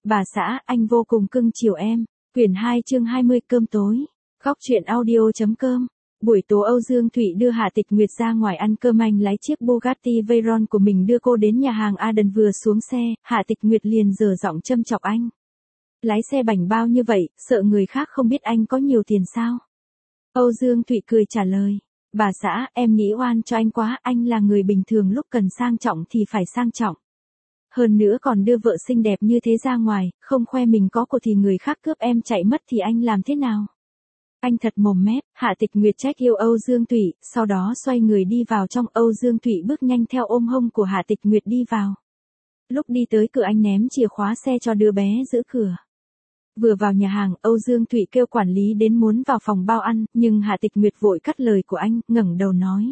Bà xã, anh vô cùng cưng chiều em. Quyển 2 chương 20 cơm tối. Góc truyện audio.com. Buổi tối Âu Dương Thụy đưa Hạ Tịch Nguyệt ra ngoài ăn cơm, anh lái chiếc Bugatti Veyron của mình đưa cô đến nhà hàng Aden. Vừa xuống xe, Hạ Tịch Nguyệt liền giở giọng châm chọc anh. Lái xe bảnh bao như vậy, sợ người khác không biết anh có nhiều tiền sao? Âu Dương Thụy cười trả lời. Bà xã, em nghĩ oan cho anh quá, anh là người bình thường, lúc cần sang trọng thì phải sang trọng. Hơn nữa còn đưa vợ xinh đẹp như thế ra ngoài, không khoe mình có của thì người khác cướp em chạy mất thì anh làm thế nào? Anh thật mồm mép. Hạ Tịch Nguyệt trách yêu Âu Dương Thụy, sau đó xoay người đi vào trong. Âu Dương Thụy bước nhanh theo, ôm hông của Hạ Tịch Nguyệt đi vào. Lúc đi tới cửa anh ném chìa khóa xe cho đứa bé giữ cửa. Vừa vào nhà hàng, Âu Dương Thụy kêu quản lý đến muốn vào phòng bao ăn, nhưng Hạ Tịch Nguyệt vội cắt lời của anh, ngẩng đầu nói.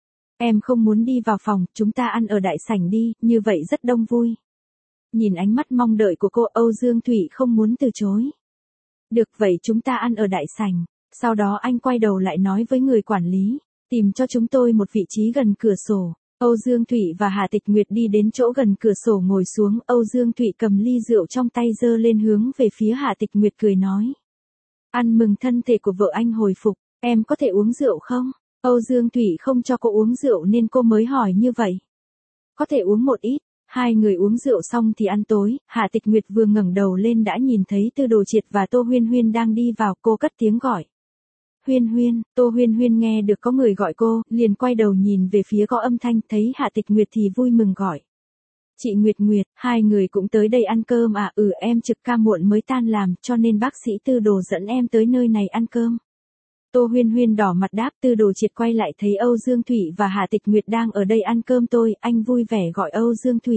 Em không muốn đi vào phòng, chúng ta ăn ở đại sảnh đi, như vậy rất đông vui. Nhìn ánh mắt mong đợi của cô, Âu Dương Thụy không muốn từ chối. Được vậy chúng ta ăn ở đại sảnh. Sau đó anh quay đầu lại nói với người quản lý, tìm cho chúng tôi một vị trí gần cửa sổ. Âu Dương Thụy và Hạ Tịch Nguyệt đi đến chỗ gần cửa sổ ngồi xuống. Âu Dương Thụy cầm ly rượu trong tay giơ lên hướng về phía Hạ Tịch Nguyệt cười nói. Ăn mừng thân thể của vợ anh hồi phục, em có thể uống rượu không? Âu Dương Thụy không cho cô uống rượu nên cô mới hỏi như vậy. Có thể uống một ít. Hai người uống rượu xong thì ăn tối. Hạ Tịch Nguyệt vừa ngẩng đầu lên đã nhìn thấy Tư Đồ Triệt và Tô Huyên Huyên đang đi vào. Cô cất tiếng gọi. Huyên Huyên. Tô Huyên Huyên nghe được có người gọi cô, liền quay đầu nhìn về phía có âm thanh, thấy Hạ Tịch Nguyệt thì vui mừng gọi. Chị Nguyệt Nguyệt, hai người cũng tới đây ăn cơm à? Em trực ca muộn mới tan làm, cho nên bác sĩ Tư Đồ dẫn em tới nơi này ăn cơm. Tô Huyên Huyên đỏ mặt đáp. Tư Đồ Triệt quay lại thấy Âu Dương Thụy và Hạ Tịch Nguyệt đang ở đây ăn cơm tôi, anh vui vẻ gọi Âu Dương Thụy.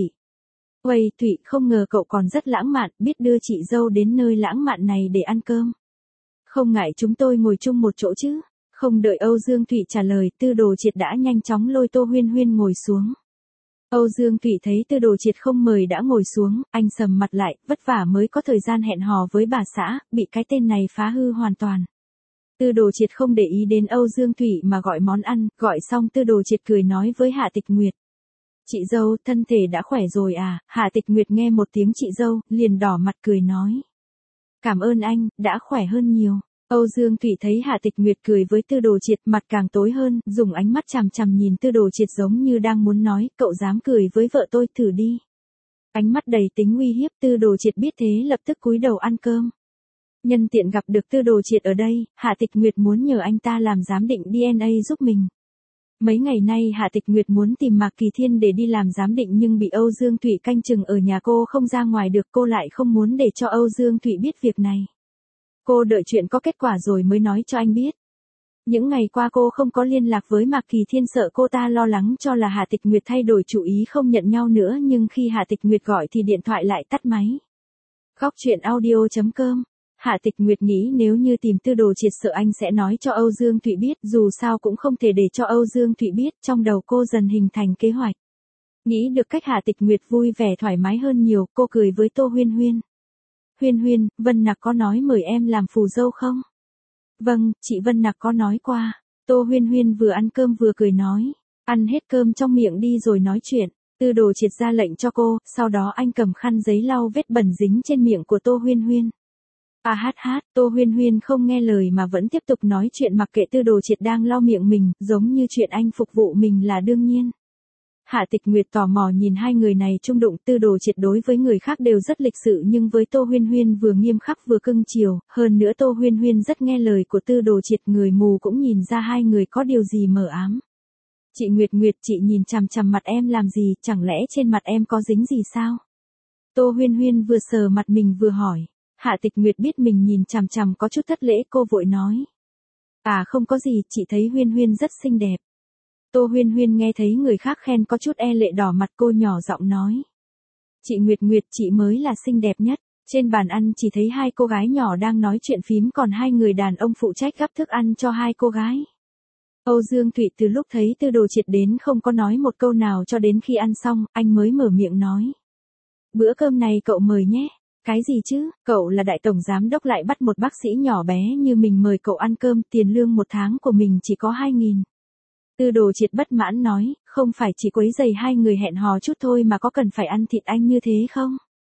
Uầy Thụy, không ngờ cậu còn rất lãng mạn, biết đưa chị dâu đến nơi lãng mạn này để ăn cơm. Không ngại chúng tôi ngồi chung một chỗ chứ? Không đợi Âu Dương Thụy trả lời, Tư Đồ Triệt đã nhanh chóng lôi Tô Huyên Huyên ngồi xuống. Âu Dương Thụy thấy Tư Đồ Triệt không mời đã ngồi xuống, anh sầm mặt lại, vất vả mới có thời gian hẹn hò với bà xã, bị cái tên này phá hư hoàn toàn. Tư Đồ Triệt không để ý đến Âu Dương Thụy mà gọi món ăn, gọi xong Tư Đồ Triệt cười nói với Hạ Tịch Nguyệt. Chị dâu, thân thể đã khỏe rồi à? Hạ Tịch Nguyệt nghe một tiếng chị dâu, liền đỏ mặt cười nói. Cảm ơn anh, đã khỏe hơn nhiều. Âu Dương Thụy thấy Hạ Tịch Nguyệt cười với Tư Đồ Triệt, mặt càng tối hơn, dùng ánh mắt chằm chằm nhìn Tư Đồ Triệt giống như đang muốn nói, cậu dám cười với vợ tôi, thử đi. Ánh mắt đầy tính uy hiếp. Tư Đồ Triệt biết thế lập tức cúi đầu ăn cơm. Nhân tiện gặp được Tư Đồ Triệt ở đây, Hạ Tịch Nguyệt muốn nhờ anh ta làm giám định DNA giúp mình. Mấy ngày nay Hạ Tịch Nguyệt muốn tìm Mạc Kỳ Thiên để đi làm giám định nhưng bị Âu Dương Thụy canh chừng ở nhà, cô không ra ngoài được, cô lại không muốn để cho Âu Dương Thụy biết việc này. Cô đợi chuyện có kết quả rồi mới nói cho anh biết. Những ngày qua cô không có liên lạc với Mạc Kỳ Thiên, sợ cô ta lo lắng cho là Hạ Tịch Nguyệt thay đổi chủ ý không nhận nhau nữa, nhưng khi Hạ Tịch Nguyệt gọi thì điện thoại lại tắt máy. Góc truyện audio.com. Hạ Tịch Nguyệt nghĩ nếu như tìm Tư Đồ Triệt sợ anh sẽ nói cho Âu Dương Thụy biết, dù sao cũng không thể để cho Âu Dương Thụy biết, trong đầu cô dần hình thành kế hoạch. Nghĩ được cách, Hạ Tịch Nguyệt vui vẻ thoải mái hơn nhiều, cô cười với Tô Huyên Huyên. Huyên Huyên, Vân Nặc có nói mời em làm phù dâu không? Vâng, chị Vân Nặc có nói qua. Tô Huyên Huyên vừa ăn cơm vừa cười nói. Ăn hết cơm trong miệng đi rồi nói chuyện. Tư Đồ Triệt ra lệnh cho cô, sau đó anh cầm khăn giấy lau vết bẩn dính trên miệng của Tô Huyên Huyên. Tô Huyên Huyên không nghe lời mà vẫn tiếp tục nói chuyện, mặc kệ Tư Đồ Triệt đang lau miệng mình, giống như chuyện anh phục vụ mình là đương nhiên. Hạ Tịch Nguyệt tò mò nhìn hai người này chung đụng. Tư Đồ Triệt đối với người khác đều rất lịch sự nhưng với Tô Huyên Huyên vừa nghiêm khắc vừa cưng chiều, hơn nữa Tô Huyên Huyên rất nghe lời của Tư Đồ Triệt, người mù cũng nhìn ra hai người có điều gì mờ ám. Chị Nguyệt Nguyệt, chị nhìn chằm chằm mặt em làm gì, chẳng lẽ trên mặt em có dính gì sao? Tô Huyên Huyên vừa sờ mặt mình vừa hỏi. Hạ Tịch Nguyệt biết mình nhìn chằm chằm có chút thất lễ, cô vội nói. À không có gì, chị thấy Huyên Huyên rất xinh đẹp. Tô Huyên Huyên nghe thấy người khác khen có chút e lệ đỏ mặt, cô nhỏ giọng nói. Chị Nguyệt Nguyệt, chị mới là xinh đẹp nhất. Trên bàn ăn chỉ thấy hai cô gái nhỏ đang nói chuyện phím, còn hai người đàn ông phụ trách gắp thức ăn cho hai cô gái. Âu Dương Thụy từ lúc thấy Tư Đồ Triệt đến không có nói một câu nào cho đến khi ăn xong, anh mới mở miệng nói. Bữa cơm này cậu mời nhé. Cái gì chứ, cậu là đại tổng giám đốc lại bắt một bác sĩ nhỏ bé như mình mời cậu ăn cơm, tiền lương một tháng của mình chỉ có 2.000. Tư Đồ Triệt bất mãn nói, không phải chỉ quấy rầy hai người hẹn hò chút thôi mà có cần phải ăn thịt anh như thế không?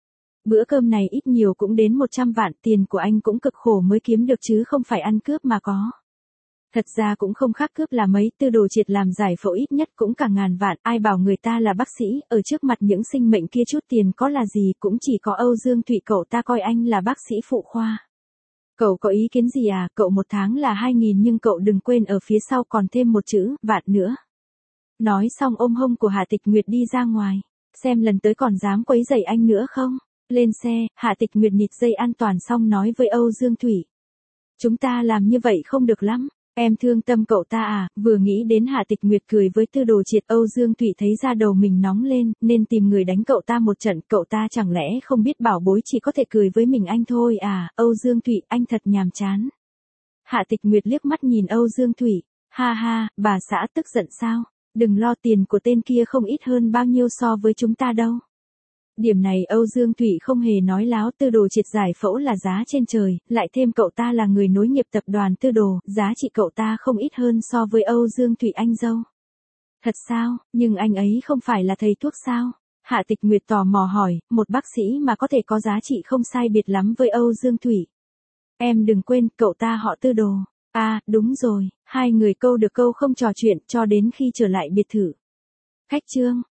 Bữa cơm này ít nhiều cũng đến 100 vạn, tiền của anh cũng cực khổ mới kiếm được chứ không phải ăn cướp mà có. Thật ra cũng không khác cướp là mấy, Tư Đồ Triệt làm giải phẫu ít nhất cũng cả ngàn vạn, ai bảo người ta là bác sĩ, ở trước mặt những sinh mệnh kia chút tiền có là gì, cũng chỉ có Âu Dương Thụy cậu ta coi anh là bác sĩ phụ khoa. Cậu có ý kiến gì à, cậu 1 tháng là 2.000 nhưng cậu đừng quên ở phía sau còn thêm một chữ, vạn nữa. Nói xong ôm hông của Hạ Tịch Nguyệt đi ra ngoài, xem lần tới còn dám quấy rầy anh nữa không. Lên xe, Hạ Tịch Nguyệt nhịt dây an toàn xong nói với Âu Dương Thủy. Chúng ta làm như vậy không được lắm. Em thương tâm cậu ta à, vừa nghĩ đến Hạ Tịch Nguyệt cười với Tư Đồ Triệt, Âu Dương Thụy thấy da đầu mình nóng lên, nên tìm người đánh cậu ta một trận, cậu ta chẳng lẽ không biết bảo bối chỉ có thể cười với mình anh thôi à, Âu Dương Thụy, anh thật nhàm chán. Hạ Tịch Nguyệt liếc mắt nhìn Âu Dương Thụy, ha ha, bà xã tức giận sao, đừng lo, tiền của tên kia không ít hơn bao nhiêu so với chúng ta đâu. Điểm này Âu Dương Thụy không hề nói láo, Tư Đồ Triệt giải phẫu là giá trên trời, lại thêm cậu ta là người nối nghiệp tập đoàn Tư Đồ, giá trị cậu ta không ít hơn so với Âu Dương Thụy anh dâu. Thật sao, nhưng anh ấy không phải là thầy thuốc sao? Hạ Tịch Nguyệt tò mò hỏi, một bác sĩ mà có thể có giá trị không sai biệt lắm với Âu Dương Thụy. Em đừng quên, cậu ta họ Tư Đồ. À, đúng rồi, hai người câu được câu không trò chuyện cho đến khi trở lại biệt thự. Khách trương.